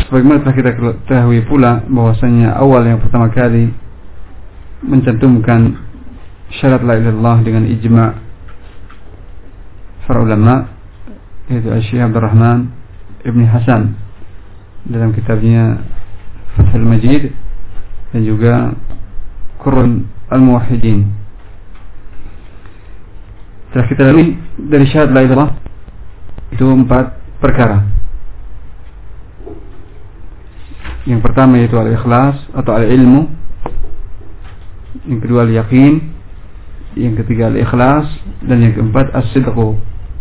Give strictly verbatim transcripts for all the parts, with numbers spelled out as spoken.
Sebagaimana telah kita ketahui pula bahwasanya awal yang pertama kali mencantumkan syarat la ilaha illallah dengan ijma' para ulama yaitu Syekh Abdul Rahman Ibn Hasan dalam kitabnya Fathul Majid dan juga Qur'an Al-Muwahhidin. Telah kita lalui dari syarat la ilaha illallah itu empat perkara. Yang pertama yaitu al-ikhlas atau al-ilmu. Yang kedua al-yaqin. Yang ketiga al-ikhlas. Dan yang keempat as-sidqu.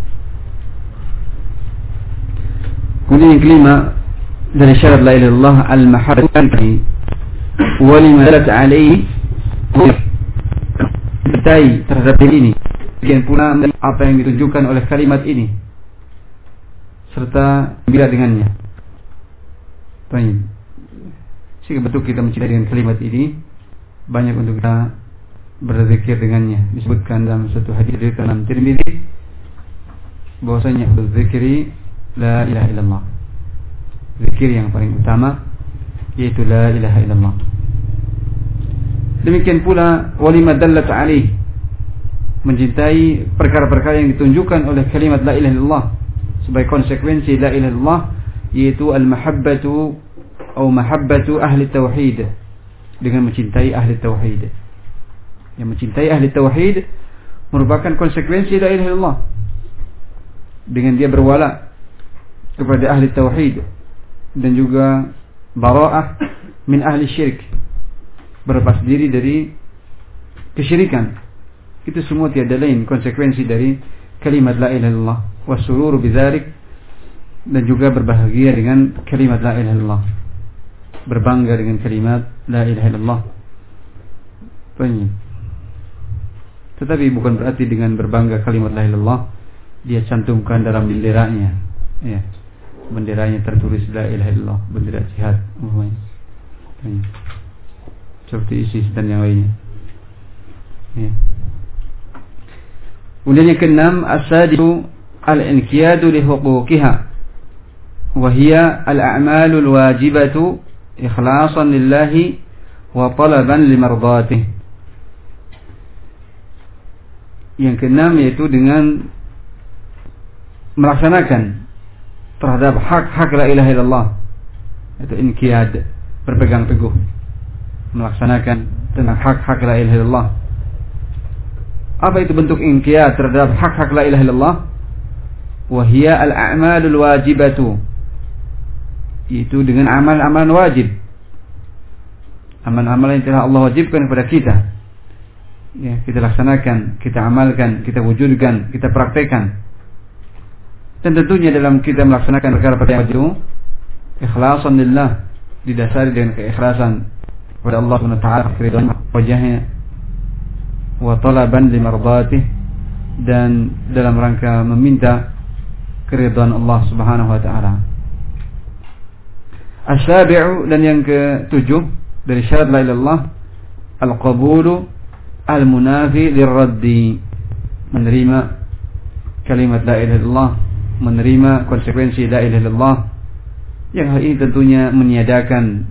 Kemudian yang kelima dari syarat la ilaha illallah al-mahabbatu wa lima dalat alaihi, cintai terhadap ini. Demikian pula apa yang ditunjukkan oleh kalimat ini serta gembira dengannya. Baik. Sehingga betul kita mencintai dengan kalimat ini, banyak untuk kita berzikir dengannya. Disebutkan dalam satu hadis dari Imam Tirmidzi bahwasanya berzikri la ilaha illallah. Zikir yang paling utama yaitu la ilaha illallah. Demikian pula walima dallat alaih, mencintai perkara-perkara yang ditunjukkan oleh kalimat la ilaha illallah sebagai konsekuensi la ilaha illallah, yaitu al-mahabbatu atau mahabbatu ahli tauhid, dengan mencintai ahli tauhid. Yang mencintai ahli tauhid merupakan konsekuensi la ilaha illallah, dengan dia berwala kepada ahli tauhid dan juga bara'ah min ahli syirik, berlepas diri dari kesyirikan. Itu semua tiada lain konsekuensi dari kalimat la ilaha illallah, wasururu bidzalik, dan juga berbahagia dengan kalimat la ilaha illallah, berbangga dengan kalimat la ilaha illallah. Banyak. Tetapi bukan berarti dengan berbangga kalimat la ilaha illallah dia cantumkan dalam benderanya, ya, benderanya tertulis la ilaha illallah, bendera jihad umpamanya, seperti ISIS dan yang lainnya, ya. Kemudian yang keenam, as-sadisu al-inqiyadu li huquqiha wa hiya al-a'malul wajibatu ikhlasan lillahi wa talaban limardatih. Yang keenam yaitu dengan melaksanakan terhadap hak-hak la ilaha illallah, itu inqiyad, berpegang teguh melaksanakan tentang hak-hak la ilaha illallah. Apa itu bentuk inqiyad terhadap hak-hak la ilaha illallah? Wa hiya al-a'malul wajibatu, itu dengan amal-amalan wajib, amal-amalan yang telah Allah wajibkan kepada kita, ya, kita laksanakan, kita amalkan, kita wujudkan, kita praktekkan. Dan tentunya dalam kita melaksanakan perkara-perkara yang wajib, ikhlasan lillah, didasari dengan keikhlasan kepada Allah Subhanahu wa taala, keridhaan wajahnya, wa talaban limardatih, dan dalam rangka meminta keridhaan Allah Subhanahu wa taala. As-sabi'u, dan yang ketujuh dari syarat la ilaha illallah, al-qabulu al-munafi lirraddi, menerima kalimat la ilaha illallah, menerima konsekuensi la ilaha illallah, yang hal ini tentunya meniadakan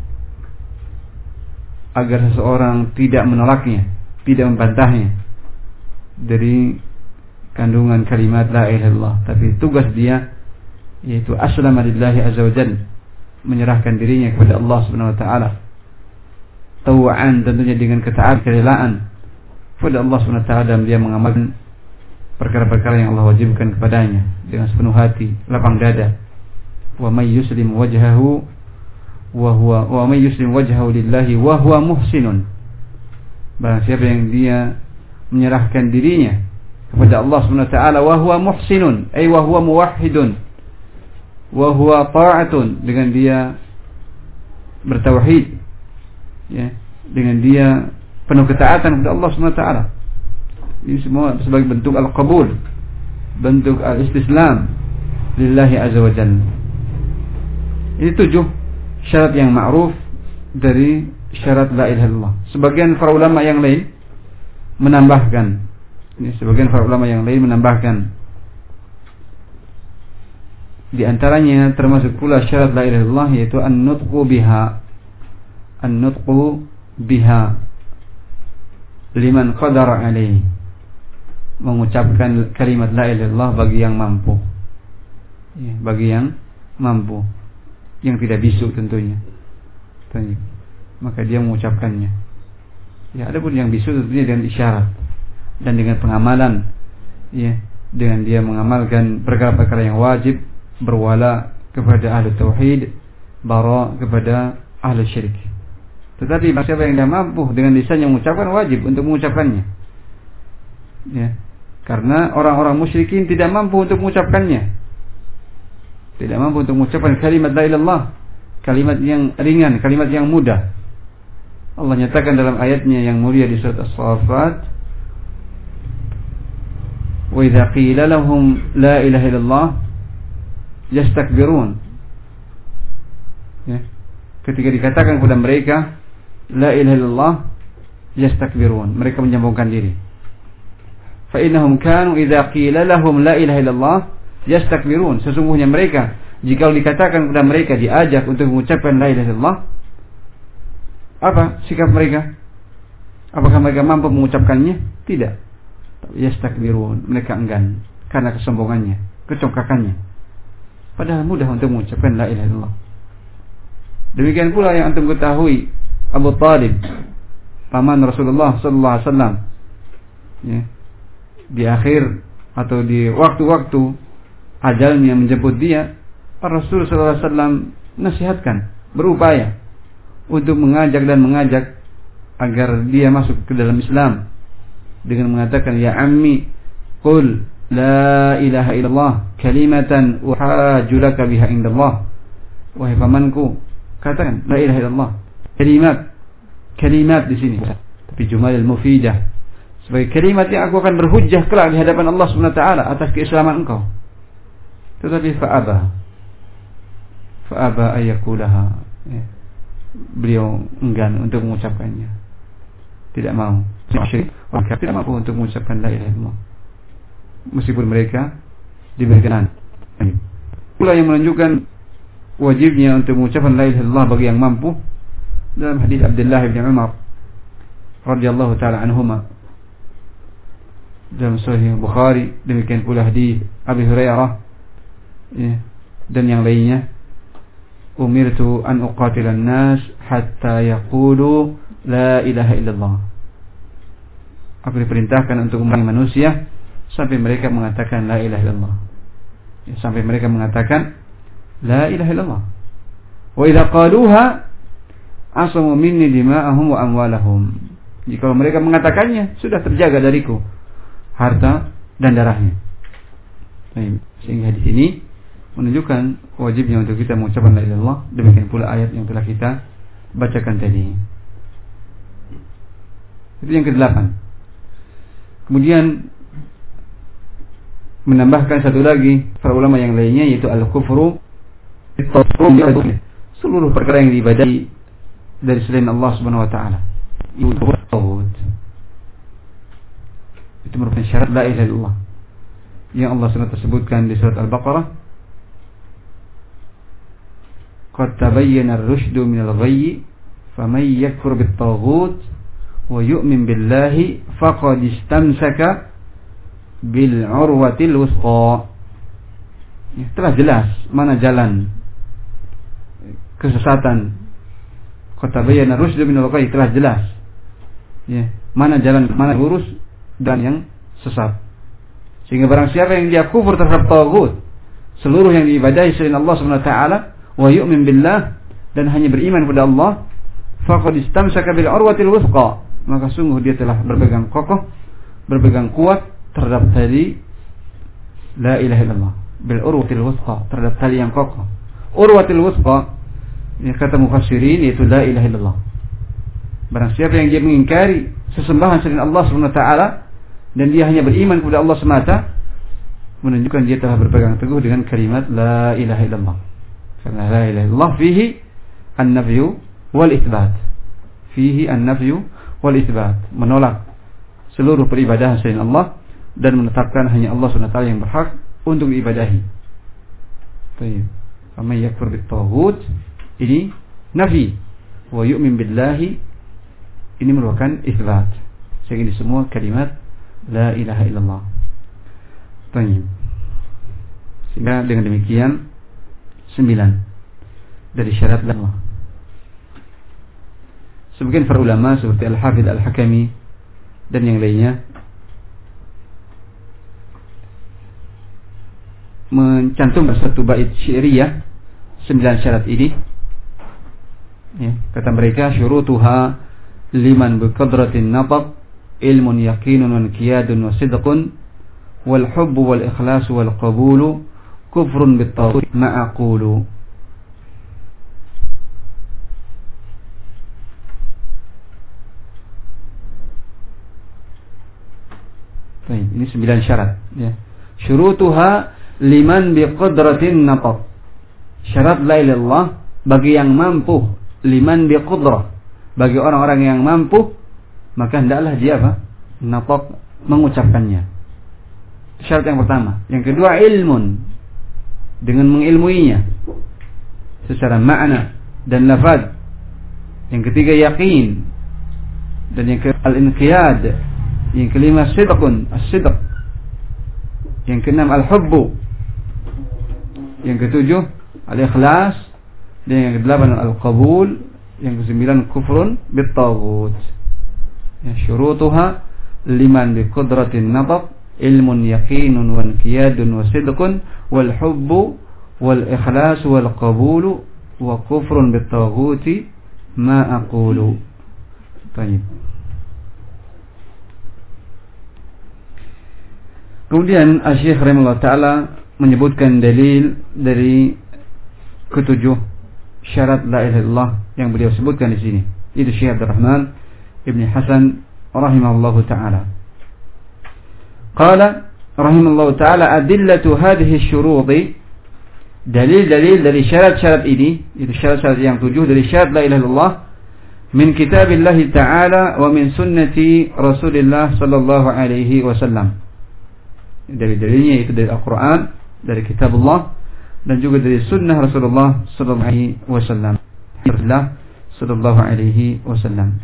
agar seseorang tidak menolaknya, tidak membantahnya dari kandungan kalimat la ilaha illallah, tapi tugas dia yaitu aslama lillahi azza wa jalla, menyerahkan dirinya kepada Allah Subhanahu wa taala, tawa'an, tentunya dengan ketaatan, kerelaan kepada Allah Subhanahu wa taala, dan dia mengamalkan perkara-perkara yang Allah wajibkan kepadanya dengan sepenuh hati, lapang dada. Wa may yuslim wajhahu wa huwa wa may yuslim wajhahu lillahi wa huwa muhsinun, barang siapa yang dia menyerahkan dirinya kepada Allah Subhanahu wa taala wa huwa muhsinun, ay wa huwa muwahhidun, wa huwa ta'atun, dengan dia bertauhid, ya, dengan dia penuh ketaatan kepada Allah Subhanahu wa taala. Ini semua sebagai bentuk al-qabul, bentuk al-istislam lillahi azza wa jalla. Ini tujuh syarat yang ma'ruf dari syarat la ilaha illallah. Sebagian para ulama yang lain menambahkan, ini sebagian para ulama yang lain menambahkan Di antaranya termasuk pula syarat la ilaha illallah yaitu an-nutqu biha. An-nutqu biha liman qadara alaihi. Mengucapkan kalimat la ilaha illallah bagi yang mampu. Ya, bagi yang mampu. Yang tidak bisu tentunya. Tentunya. Maka dia mengucapkannya. Ya, adapun yang bisu tentunya dengan isyarat dan dengan pengamalan. Ya, dengan dia mengamalkan perkara-perkara yang wajib, berwala kepada ahli tauhid, bara kepada ahli syirik. Tetapi siapa yang tidak mampu dengan lisannya mengucapkan, wajib untuk mengucapkannya. Ya. Karena orang-orang musyrikin tidak mampu untuk mengucapkannya. Tidak mampu untuk mengucapkan kalimat la ilaha illallah, kalimat yang ringan, kalimat yang mudah. Allah nyatakan dalam ayatnya yang mulia di surat As-Saffat, "Wa idza qila lahum la ilaha illallah yastakbirun." Ya. Ketika dikatakan kepada mereka la ilaha illallah yastakbirun, mereka menyombongkan diri. Fa innahum kanu idza qila lahum la ilaha illallah yastakbirun. Sesungguhnya mereka jika dikatakan kepada mereka, diajak untuk mengucapkan la ilaha illallah, apa sikap mereka? Apakah mereka mampu mengucapkannya? Tidak. Yastakbirun, mereka enggan karena kesombongannya, kecongkakannya. Padahal mudah untuk mengucapkan la ilaha illallah. Demikian pula yang antum ketahui, Abu Talib, paman Rasulullah sallallahu alaihi wasallam, ya, di akhir atau di waktu-waktu ajalnya menjemput dia, Rasul sallallahu alaihi wasallam nasihatkan, berupaya untuk mengajak dan mengajak agar dia masuk ke dalam Islam dengan mengatakan, ya ammi qul la ilaha illallah kalimatan uhajju laka biha indallah. Wahai pamanku, katakan la ilaha illallah, kalimat kalimat di sini tapi jumal mufidah, sebagai kalimat yang aku akan berhujjah kelak di hadapan Allah Subhanahu wa taala atas keislaman engkau. Tetapi fa'aba fa'aba ayyakulaha, ya. Beliau enggan untuk mengucapkannya, tidak mau. Syirik, maka tidak mampu untuk mengucapkan la ilaha illallah meskipun mereka diberikan. Pula yang menunjukkan wajibnya untuk mengucapkan la ilaha illallah bagi yang mampu, dalam hadis Abdullah bin Umar radhiyallahu taala anhuma dalam Sahih Bukhari, demikian pula hadis Abi Hurairah, ya, dan yang lainnya, umirtu an uqatilan nas hatta yaqulu la ilaha illallah. Aku diperintahkan untuk memerangi manusia sampai mereka mengatakan la ilaha illallah, ya, sampai mereka mengatakan la ilaha illallah. Wa idza qaluha asamu minni dima'ahum wa amwalahum. Jika mereka mengatakannya, sudah terjaga dariku harta dan darahnya. Sehingga di sini menunjukkan wajibnya untuk kita mengucapkan la ilaha illallah. Demikian pula ayat yang telah kita bacakan tadi. Itu yang kedelapan. Kemudian menambahkan satu lagi para ulama yang lainnya, yaitu al-kufru, seluruh perkara yang diibadahi dari selain Allah Subhanahu wa taala. Itu merupakan syarat la ilaha illallah yang Allah Subhanahu wa taala sebutkan di surat Al-Baqarah, qad tabayyana ar-rusydu minal ghayyi faman yakfur bit-taghut wa yu'min billahi faqad istamsaka bil urwatil wusqa. Ya, telah jelas mana jalan kesesatan. Qad tabayyana ar-rusydu minal ghayyi, telah jelas, ya, mana jalan mana lurus dan yang sesat. Sehingga barang siapa yang dia kufur terhadap taghut, seluruh yang diibadahi selain Allah Subhanahu wa taala, wa yu'min billah, dan hanya beriman kepada Allah, faqad istamsaka bil urwatil wusqa, maka sungguh dia telah berpegang kokoh, berpegang kuat terhadap tali la ilaha illallah, bil urwatil wusqa, terhadap tali yang kokoh. Urwatil wusqa, ini kata mufassirin, yaitu la ilaha illallah. Barang siapa yang dia mengingkari sesembahan selain Allah Subhanahu wa taala dan dia hanya beriman kepada Allah semata, menunjukkan dia telah berpegang teguh dengan kalimat la ilaha illallah. Karena la ilaha illallah fihi an-nafyu wal itsbat. Fihi an-nafyu wal itsbat, menolak seluruh peribadahan selain Allah dan menetapkan hanya Allah Subhanahu wa taala yang berhak untuk diibadahi. Baik. Faman yakfur bit-taghut ini nafi, wa yu'min billahi ini merupakan isbat. Sehingga ini semua kalimat la ilaha illallah. Baik. Sehingga dengan demikian sembilan dari syarat Allah. Sebagian para ulama seperti Al-Hafidz Al-Hakami dan yang lainnya mencantumkan satu bait syairiyah sembilan syarat ini. Ya, kata mereka syurutuha liman biqadratin nataq ilmun yaqinun wa qiyadun wa sidqun wal hubbu wal ikhlasu wal qabulu kufrun bit taghut ma'aqulu. Baik, ini sembilan syarat ya. Syurutuha liman biqadratin nataq. Syarat la ilaha illallah bagi yang mampu, liman biqadrah, bagi orang-orang yang mampu, maka hendaklah dia apa? Nataq, mengucapkannya. Syarat yang pertama. Yang kedua ilmun, dengan mengilmuinya secara makna dan lafaz. Yang ketiga yaqin, dan yang ke al-inqiyad. Yang kelima sidqun, as-sidq. Yang keenam al-hubbu. Yang ketujuh al-ikhlas. Dan yang kedelapan al-qabul. Yang kesembilan kufrun bit-taghut. Ya, syurutuha liman biqudratin nataq ilmun yaqinun wa inqiyadun wa sidqun wal hubbu wal ikhlas wal qabulu wa kufrun bit-taghuti ma aqulu. Baik. Kemudian Asy-Syaikh rahimahullah taala menyebutkan dalil dari ketujuh syarat la ilaha illallah yang beliau sebutkan di sini. Itu Syekh Abdul Rahman Ibn Hasan rahimahullahu taala. Qala rahimahullahu taala adillatu hadhihi asy-syurut, dalil-dalil dari syarat-syarat ini, itu syarat-syarat yang tujuh dari syarat la ilaha illallah min kitabillah taala wa min sunnati Rasulillah sallallahu alaihi wasallam. Dari dalilnya itu dari Al-Quran, dari kitab Allah, dan juga dari sunnah Rasulullah sallallahu alaihi wasallam. Rasulullah sallallahu alaihi wasallam.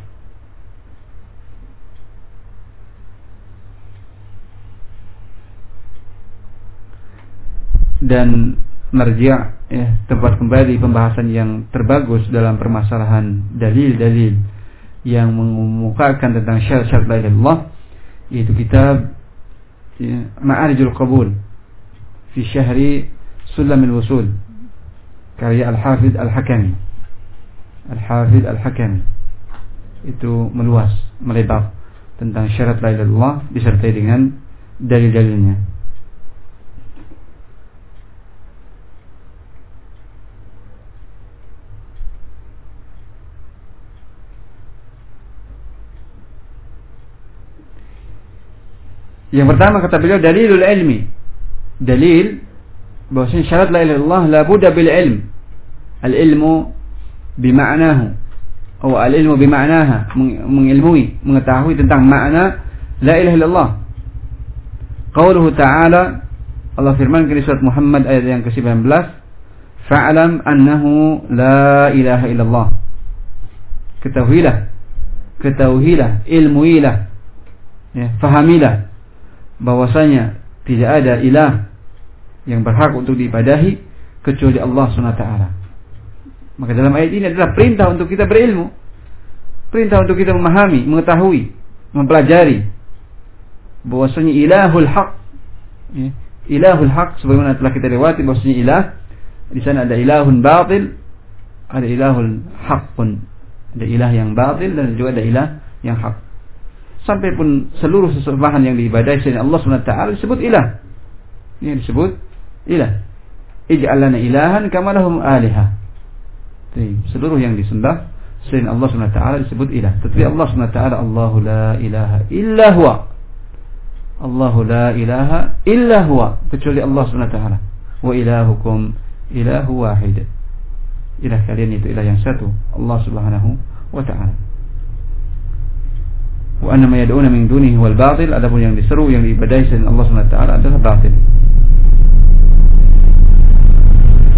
Dan marji' ya, tempat kembali pembahasan yang terbagus dalam permasalahan dalil-dalil yang mengemukakan tentang syarat-syarat la ilaha illallah, yaitu kitab Ma'arijul Qabul fi Syahri Sulamil Wusul karya Al-Hafidz Al-Hakami. Al-Hafidz Al-Hakami itu meluas, melebar tentang syarat la ilaha illallah disertai dengan dalil-dalilnya. Yang pertama kata beliau dalilul ilmi. Dalil bahwasanya syarat la ilaha illallah la budda bil ilm. Al ilmu bima'nahu atau al ilmu bima'naha, mengilmui, mengetahui tentang makna la ilaha illallah. Qauluhu ta'ala, Allah firmankan di surat Muhammad ayat yang ke sembilan belas, fa'lam annahu la ilaha illallah. Ketahuilah, ketahuilah, ilmuilah, ya, fahamilah bahwasanya tidak ada ilah yang berhak untuk diibadahi kecuali Allah subhanahu wa taala. Maka dalam ayat ini adalah perintah untuk kita berilmu, perintah untuk kita memahami, mengetahui, mempelajari bahwasanya ilahul haq, ya, ilahul haq sebagaimana telah kita lewati bahwasanya ilah di sana ada ilahun batil, ada ilahul haqqun, ada ilah yang batil dan juga ada ilah yang hak. Sampai pun seluruh sesembahan yang diibadahi selain Allah subhanahu wa taala disebut ilah. Ini disebut ilah. Ij'al lana ilahan kama lahum alihah. Seluruh yang disembah selain Allah subhanahu wa taala disebut ilah. Tetapi Allah subhanahu wa taala Allahu la ilaha illa huwa. Allahu la ilaha illa huwa, kecuali Allah subhanahu wa taala. Wa ilahukum ilahu wahid. Ilah kalian itu ilah yang satu, Allah subhanahu wa taala. Wa anna ma yad'una min dunihi wal batil, adapun yang diseru, yang diibadahi selain Allah subhanahu wa taala adalah batil.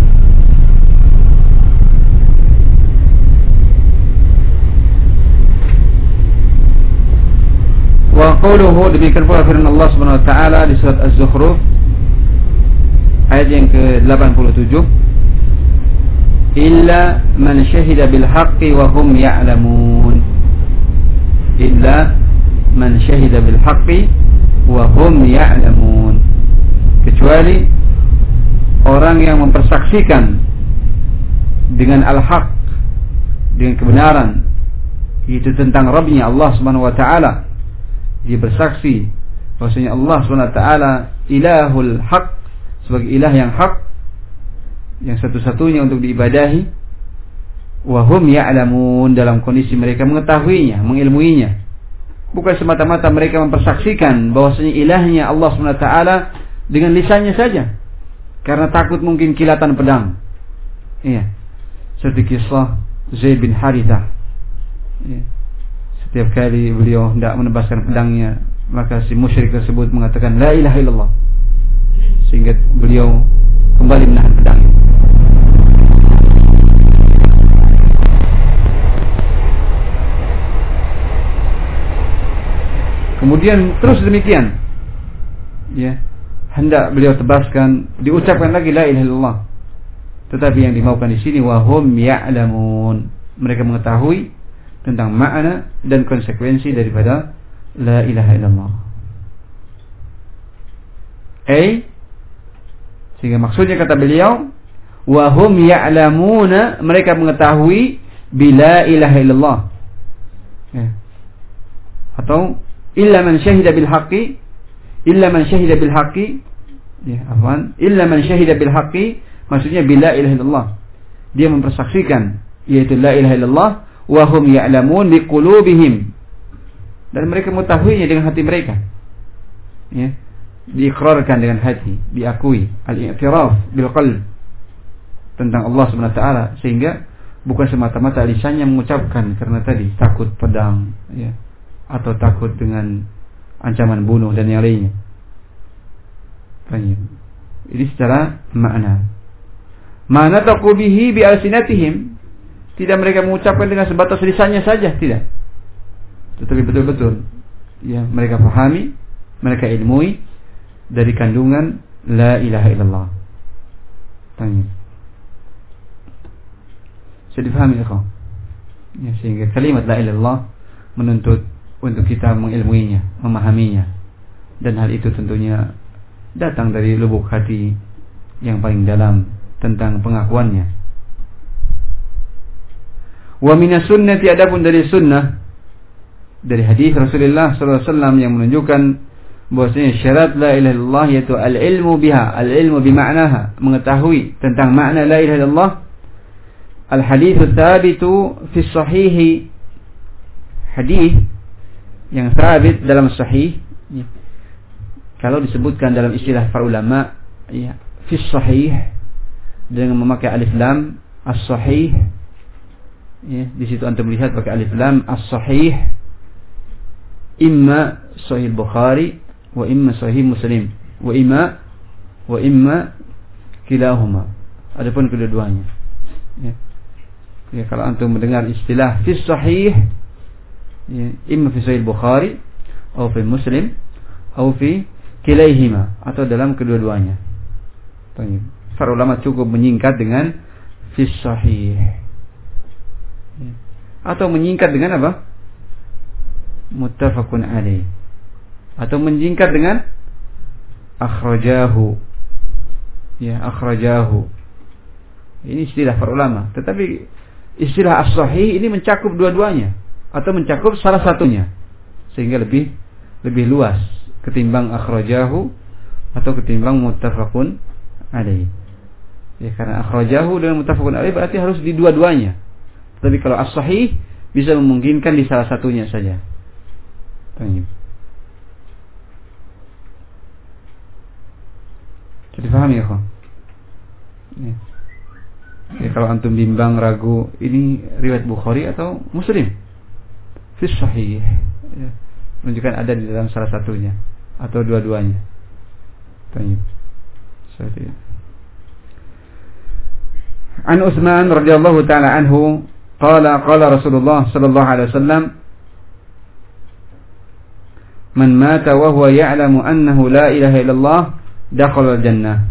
Wa qawluhu, demikian pula firman Allah Subhanahu wa taala di surat Az-Zukhruf ayat yang ke delapan puluh tujuh, illa man syahida bil haqqi wa hum ya'lamun. Illa man syahida bil haqqi wa hum ya'lamun. Kecuali orang yang mempersaksikan dengan al-haq, dengan kebenaran, itu tentang Rabbnya Allah Subhanahu wa taala. Dia bersaksi bahwasanya Allah Subhanahu wa taala ilahul haq, sebagai ilah yang hak, yang satu-satunya untuk diibadahi. Wa hum ya'lamun, dalam kondisi mereka mengetahuinya, mengilmuinya. Bukan semata-mata mereka mempersaksikan bahwasanya ilahnya Allah Subhanahu wa taala dengan lisannya saja, karena takut mungkin kilatan pedang. Iya. Seperti kisah Zaid bin Harithah. Iya. Setiap kali beliau hendak menebaskan pedangnya, maka si musyrik tersebut mengatakan la ilaha illallah, sehingga beliau kembali menahan pedangnya. Kemudian terus demikian, ya, hendak beliau tebaskan, diucapkan lagi la ilaha illallah. Tetapi yang dimaukan di sini wahum ya'lamun, mereka mengetahui tentang makna dan konsekuensi daripada la ilaha illallah. Eh, sehingga maksudnya kata beliau wahum ya'lamuna, mereka mengetahui bila ilaha illallah, ya. Atau illa man syahida bil haqqi, illa man syahida bil haqqi, ya, afwan, illa man syahida bil haqqi, maksudnya bila ilaha illallah, dia mempersaksikan yaitu la ilaha illallah, wa hum ya'lamun biqulubihim, dan mereka mengetahuinya dengan hati mereka, ya, diikrarkan dengan hati, diakui, al-i'tiraf bil qalb tentang Allah Subhanahu wa taala, sehingga bukan semata-mata lisannya mengucapkan karena tadi takut pedang, ya, atau takut dengan ancaman bunuh dan yang lainnya. Ini secara makna. Mana taqubihi bi alsinatihim, tidak mereka mengucapkan dengan sebatas lisannya saja, tidak. Tetapi betul-betul, ya, mereka pahami, mereka ilmui dari kandungan la ilaha illallah. Tanya. Saya difahami, ikhwan. Ya, sehingga kalimat la ilaha illallah menuntut untuk kita mengilmuinya, memahaminya, dan hal itu tentunya datang dari lubuk hati yang paling dalam tentang pengakuannya. Wa minas sunnati, adapun dari sunnah, dari hadis Rasulullah sallallahu alaihi wasallam yang menunjukkan bahwasanya syarat la ilaha illallah yaitu al-ilmu biha, al-ilmu bima'naha, mengetahui tentang makna la ilaha illallah. Al-hadits tsabitu fi sahih, hadis yang sabit dalam sahih, ya. Kalau disebutkan dalam istilah para ulama, ya, fi sahih dengan memakai alif lam, as-sahih, ya, di situ antum melihat pakai alif lam, as-sahih, imma sahih Bukhari wa imma sahih Muslim wa imma wa imma kilahuma, adapun kedua-duanya, ya. Ya, kalau antum mendengar istilah fi sahih, ya, imma fi sahih Bukhari atau fi Muslim atau fi kilaihima, atau dalam kedua-duanya. Para ulama cukup menyingkat dengan fi sahih, ya. Atau menyingkat dengan apa? Muttafaqun alaih, atau menyingkat dengan akhrajahu, ya, akhrajahu. Ini istilah para ulama, tetapi istilah as-sahih ini mencakup dua-duanya atau mencakup salah satunya, sehingga lebih lebih luas ketimbang akhrajahu atau ketimbang muttafaqun alaih. Ya, karena akhrajahu dan muttafaqun alaih berarti harus di dua-duanya. Tapi kalau as-sahih bisa memungkinkan di salah satunya saja. Baik. Jadi paham ya, kawan? Ya. Ya, kalau antum bimbang, ragu, ini riwayat Bukhari atau Muslim, fi sahih, ya, menunjukkan ada di dalam salah satunya atau dua-duanya. Baik. Seperti itu. An Utsman radhiyallahu taala anhu qala qala Rasulullah sallallahu alaihi wasallam man mata wa huwa ya'lamu annahu la ilaha illallah dakhala al-jannah.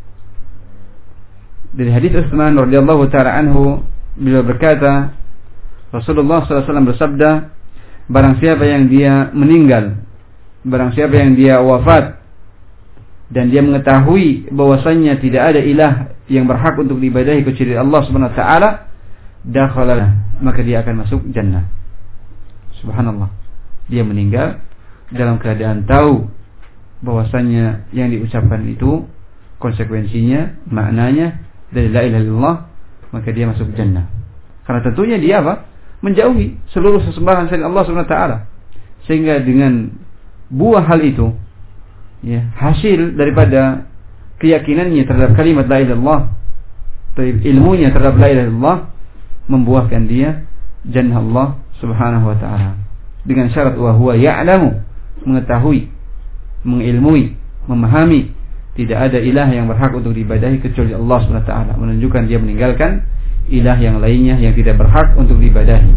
Dari hadis Utsman radhiyallahu taala anhu, beliau berkata, Rasulullah sallallahu alaihi wasallam bersabda, barang siapa yang dia meninggal, barang siapa yang dia wafat dan dia mengetahui bahwasannya tidak ada ilah yang berhak untuk diibadahi kecuali Allah Subhanahu wa taala, dakhala, maka dia akan masuk jannah. Subhanallah. Dia meninggal dalam keadaan tahu bahwasannya yang diucapkan itu konsekuensinya, maknanya dari la ilaha illallah, maka dia masuk jannah. Karena tentunya dia apa? Menjauhi seluruh sesembahan selain Allah Subhanahu wa taala. Sehingga dengan buah hal itu, ya, hasil daripada keyakinannya terhadap kalimat la ilaha illallah, ilmunya terhadap la ilaha illallah, membuahkan dia jannah Allah Subhanahu wa taala. Dengan syarat wa huwa ya'lamu, mengetahui, mengilmui, memahami tidak ada ilah yang berhak untuk diibadahi kecuali Allah Subhanahu wa taala, menunjukkan dia meninggalkan ilah yang lainnya yang tidak berhak untuk diibadahi.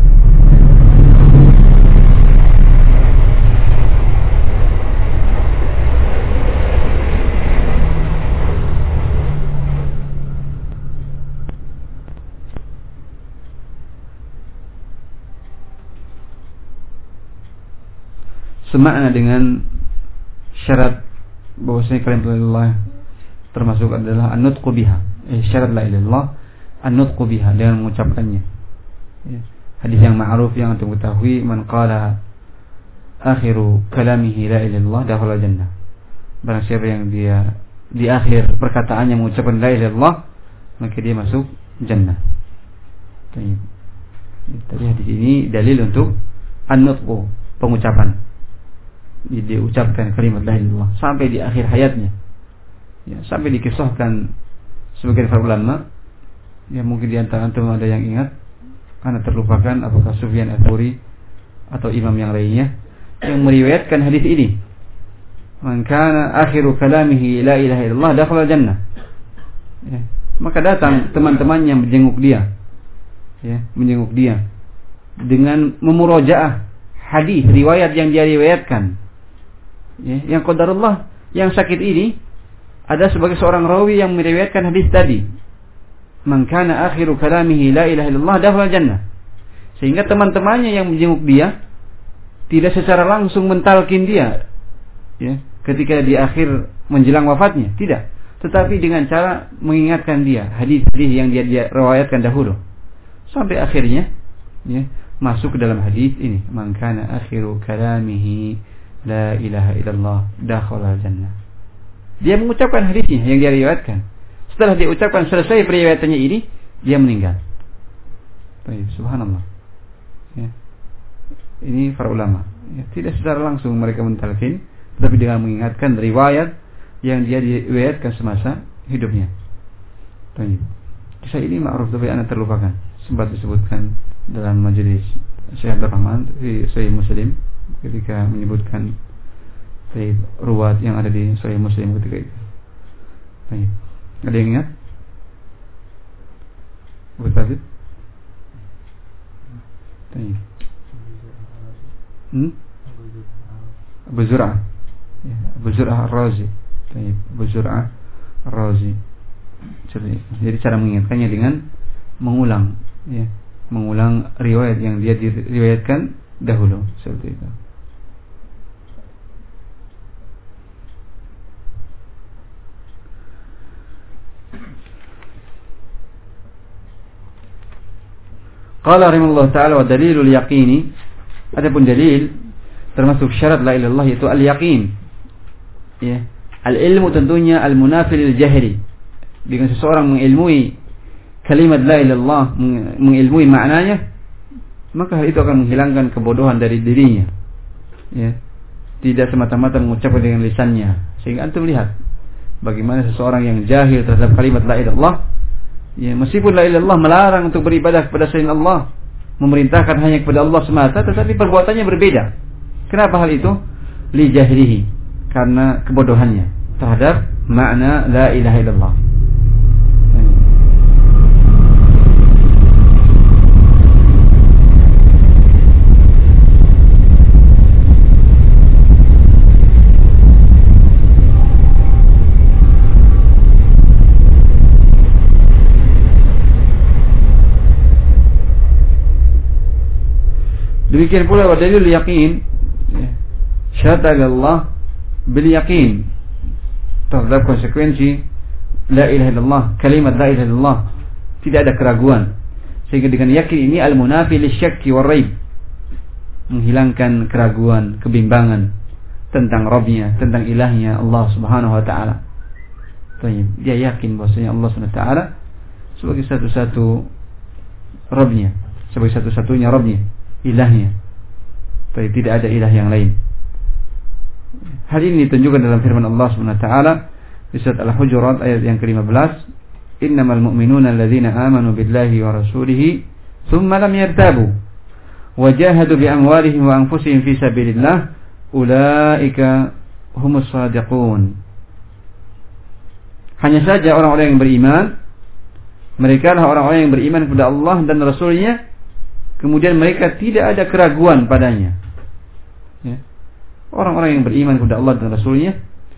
Semakna dengan syarat bahwasanya kalimat la ilaha illallah termasuk adalah an-nutqu biha. Eh, syarat la ilaha illallah an-nutqu biha, dengan mengucapkannya. Ya. Hadis yang ma'ruf yang antum ketahui, man qala akhiru kalamihi la ilaha illallah dakhala jannah. Barang siapa yang dia di akhir perkataannya mengucapkan la ilaha illallah, maka dia masuk jannah. Baik. Tadi hadis ini dalil untuk an-nutqu, pengucapan. Dia ucapkan kalimat la ilaha illallah sampai di akhir hayatnya, ya, sampai dikisahkan sebagian para ulama, ya, mungkin di antara antum ada yang ingat, karena terlupakan apakah Sufyan Ats-Tsauri atau imam yang lainnya yang meriwayatkan hadis ini, man kana akhiru kalamihi la ilaha illallah dakhala jannah, ya, maka datang teman-temannya menjenguk dia, ya, menjenguk dia dengan memurajaah hadis riwayat yang dia riwayatkan. Ya, yang qadarullah, yang sakit ini ada sebagai seorang rawi yang meriwayatkan hadis tadi, man kana akhiru kalamihi la ilaha illallah dakhala jannah. Sehingga teman-temannya yang menjenguk dia tidak secara langsung mentalkin dia, ya, ketika di akhir menjelang wafatnya, tidak, tetapi dengan cara mengingatkan dia hadis-hadis yang dia, dia riwayatkan dahulu sampai akhirnya, ya, masuk ke dalam hadis ini, man kana akhiru kalamihi la ilaha illallah dakhala jannah. Dia mengucapkan hadisnya yang dia riwayatkan. Setelah dia ucapkan selesai periwayatannya ini, dia meninggal. Baik, subhanallah. Ya. Ini para ulama, ya, tidak secara langsung mereka mentalkin, tetapi dengan mengingatkan riwayat yang dia diriwayatkan semasa hidupnya. Baik. Kisah ini ma'ruf tapi anda terlupakan. Sempat disebutkan dalam majelis Syekh Abdul Rahman di Sahih Muslim ketika menyebutkan baik ruwat yang ada di Sahih Muslim ketika itu. Baik. Ada yang ingat? Abu Thabit? Baik. Hmm? Abu Zur'ah. Ya, Abu Zur'ah Ar-Razi. Baik, Abu Zur'ah Ar-Razi. Jadi cara mengingatkannya dengan mengulang, ya, mengulang riwayat yang dia diriwayatkan dahulu, seperti itu. Qala rahimahullah ta'ala wa dalilul yaqini, adapun dalil termasuk syarat la ilaha illallah yaitu al-yaqin, ya. Al-ilmu tentunya al-munafil lil-jahli. Dengan seseorang mengilmui kalimat la ilaha illallah, mengilmui maknanya, maka hal itu akan menghilangkan kebodohan dari dirinya, ya. Tidak semata-mata mengucapkan dengan lisannya. Sehingga antum lihat bagaimana seseorang yang jahil terhadap kalimat la ilaha illallah, ya, meskipun la ilaha illallah melarang untuk beribadah kepada selain Allah, memerintahkan hanya kepada Allah semata, tetapi perbuatannya berbeda. Kenapa hal itu? Li jahilihi, karena kebodohannya terhadap makna la ilaha illallah. Demikian pula dalil yakin, ya. Syahada Allah bil yakin terhadap konsekuensi la ilaha illallah, kalimat la ilaha illallah, tidak ada keraguan. Sehingga dengan yakin ini al-munafi lisyakki war raib, menghilangkan keraguan, kebimbangan tentang Rabbnya, tentang ilahnya Allah Subhanahu wa taala. Dia yakin bahwasanya Allah Subhanahu wa taala sebagai satu-satu Rabbnya, sebagai satu-satunya Rabbnya, ilahnya. Tapi tidak ada ilah yang lain. Hal ini ditunjukkan dalam firman Allah Subhanahu wa taala di surat Al-Hujurat ayat yang ke lima belas, "Innamal mu'minuna alladzina amanu billahi wa rasulihi tsumma lam yartabu wa jahadu bi amwalihim wa anfusihim fi sabilillah ulaika humus shadiqun." Hanya saja orang-orang yang beriman, mereka adalah orang-orang yang beriman kepada Allah dan Rasul-Nya, kemudian mereka tidak ada keraguan padanya. Ya. Orang-orang yang beriman kepada Allah dan Rasul-Nya,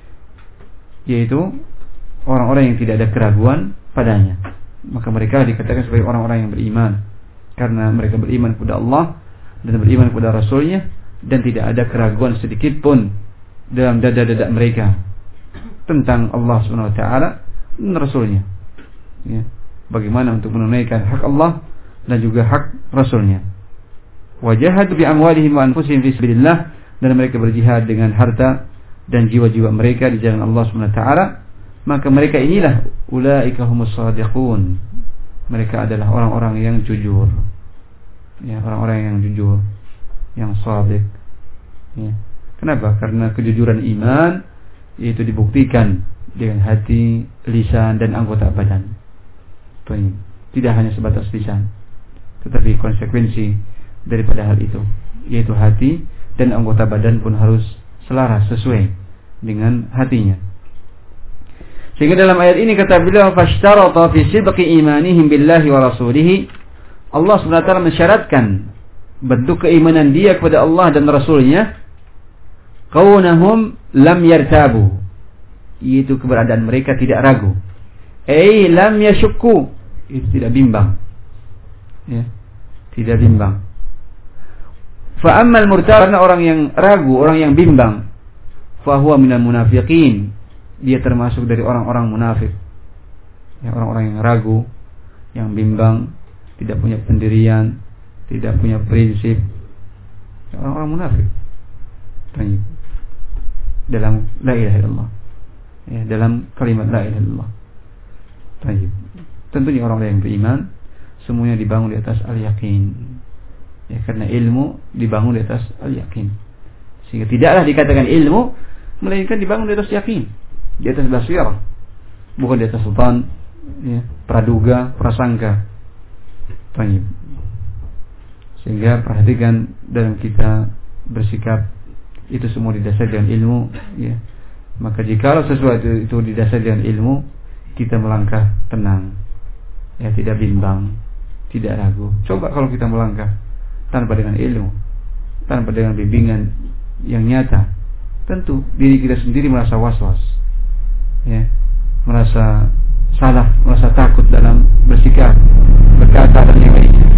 yaitu orang-orang yang tidak ada keraguan padanya, maka mereka dikatakan sebagai orang-orang yang beriman, karena mereka beriman kepada Allah dan beriman kepada Rasul-Nya, dan tidak ada keraguan sedikit pun dalam dada-dada mereka tentang Allah Subhanahu wa taala dan Rasul-Nya. Ya. Bagaimana untuk menunaikan hak Allah dan juga hak Rasul-Nya. Wajahadu bi amwalihim wa anfusihim fi sabilillah, dan mereka berjihad dengan harta dan jiwa-jiwa mereka di jalan Allah Subhanahu wa taala, maka mereka inilah ulaika humus shadiqun. Mereka adalah orang-orang yang jujur. Ya, orang-orang yang jujur, yang shadiq. Ya. Kenapa? Karena kejujuran iman itu dibuktikan dengan hati, lisan dan anggota badan. Tidak hanya sebatas lisan, tetapi konsekuensi daripada hal itu, yaitu hati dan anggota badan pun harus selaras, sesuai dengan hatinya. Sehingga dalam ayat ini kata beliau, "Fashtarata fi sidqi imanihim billahi wa rasulihi." Allah Subhanahu wa taala mensyaratkan bentuk keimanan dia kepada Allah dan Rasul-Nya, kaunahum lam yartabu, yaitu keberadaan mereka tidak ragu. Ai lam yashukku, itu tidak bimbang. Ya, tidak bimbang. Fa ammal murtab, karena orang yang ragu, orang yang bimbang, fa huwa minal munafiqin, dia termasuk dari orang-orang munafik. Ya, orang-orang yang ragu, yang bimbang, tidak punya pendirian, tidak punya prinsip. Ya, orang-orang munafik. Baik. Dalam la ilaha illallah. Ya, dalam kalimat la ilaha illallah. Baik. Tentunya orang-orang yang beriman semuanya dibangun di atas al-yakin. Ya, karena ilmu dibangun di atas al-yakin. Sehingga tidaklah dikatakan ilmu melainkan dibangun di atas yakin, di atas basirah, bukan di atas sultan, ya, praduga, prasangka. Baik. Sehingga perhatikan dalam kita bersikap itu semua didasari dengan ilmu, ya. Maka jika sesuatu itu didasari dengan ilmu, kita melangkah tenang, ya, tidak bimbang, tidak ragu. Coba kalau kita melangkah tanpa dengan ilmu, tanpa dengan bimbingan yang nyata, tentu diri kita sendiri merasa was-was, ya, merasa salah, merasa takut dalam bersikap, berkata dan yang lainnya.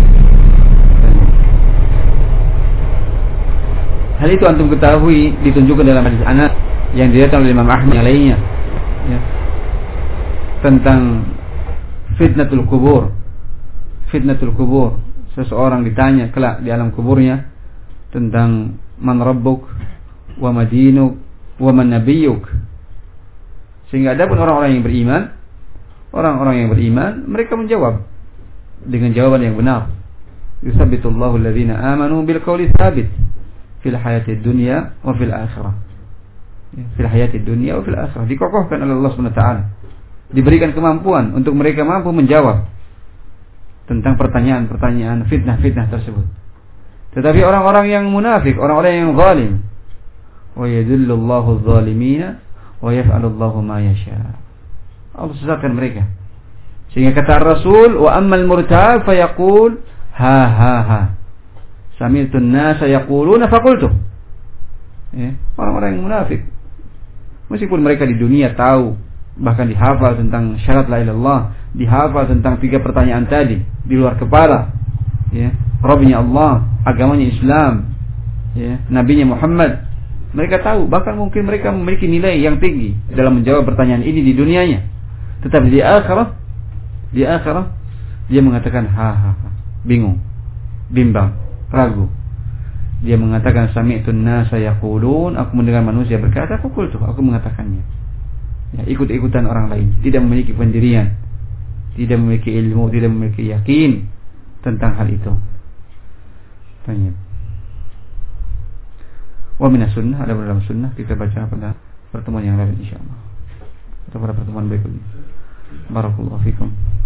Hal itu antum ketahui ditunjukkan dalam hadis Anas yang diriwayatkan oleh Imam Ahmad yang lainnya, ya, tentang fitnatul kubur. Fitnatul kubur, seseorang ditanya kelak di alam kuburnya tentang man rabbuk wa madinuk wa man nabiyyuk. Sehingga ada pun orang-orang yang beriman, orang-orang yang beriman mereka menjawab dengan jawaban yang benar. Yusabbitullahu alladhina amanu bil qawli tsabit fil hayatid dunya wa fil akhirah. Fil hayatid dunya wa fil akhirah, dikokohkan oleh Allah Subhanahu wa taala. Diberikan kemampuan untuk mereka mampu menjawab tentang pertanyaan-pertanyaan fitnah-fitnah tersebut. Tetapi orang-orang yang munafik, orang-orang yang zalim, wa yadhillullahu adh-dhalimina wa yaf'alullahu ma yasha. Allah sesatkan mereka. Sehingga kata Rasul, wa ammal murtab fayaqul ha ha ha. Sami'tu an-nasa yaquluna faqultu. Ya, orang-orang yang munafik, meskipun mereka di dunia tahu, bahkan dihafal tentang syarat la ilaha illallah, dihafal tentang tiga pertanyaan tadi di luar kepala, ya, Rabbnya Allah, agamanya Islam, ya, nabinya Muhammad. Mereka tahu, bahkan mungkin mereka memiliki nilai yang tinggi dalam menjawab pertanyaan ini di dunianya. Tetapi di akhirat, di akhirat dia mengatakan ha ha, ha. bingung, bimbang, ragu. Dia mengatakan sami'tun nasa yaqulun, aku mendengar manusia berkata, aku qultu, aku mengatakannya. Ya, ikut-ikutan orang lain, tidak memiliki pendirian, tidak memiliki ilmu, tidak memiliki yakin tentang hal itu. Tanya. Wa minas sunnah, ada dalam sunnah, kita baca pada pertemuan yang lain insyaallah. Atau pada pertemuan berikutnya. Barakallahu fikum.